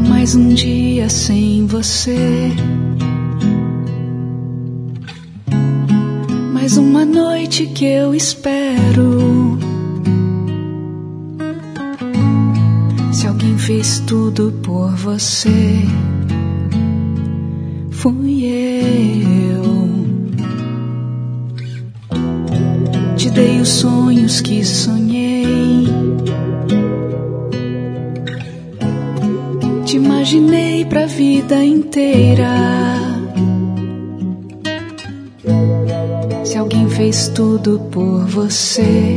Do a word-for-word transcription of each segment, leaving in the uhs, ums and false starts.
mais um dia sem você, mais uma noite que eu espero. Se alguém fez tudo por você, fui eu. Te dei os sonhos que sonhei, te imaginei pra vida inteira. Se alguém fez tudo por você,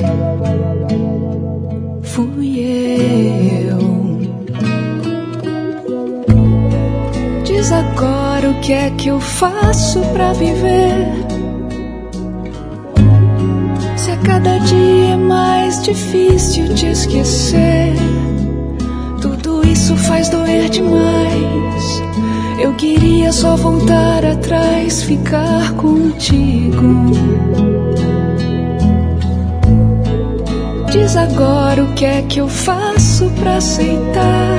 fui eu. Diz agora o que é que eu faço pra viver, se a cada dia é mais difícil te esquecer. Tudo isso faz doer demais. Eu queria só voltar atrás, ficar contigo. Diz agora o que é que eu faço pra aceitar.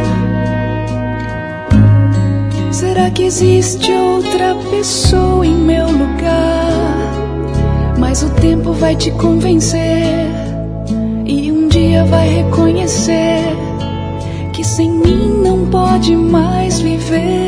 Será que existe outra pessoa em meu lugar? Mas o tempo vai te convencer e um dia vai reconhecer que sem mim não pode mais viver.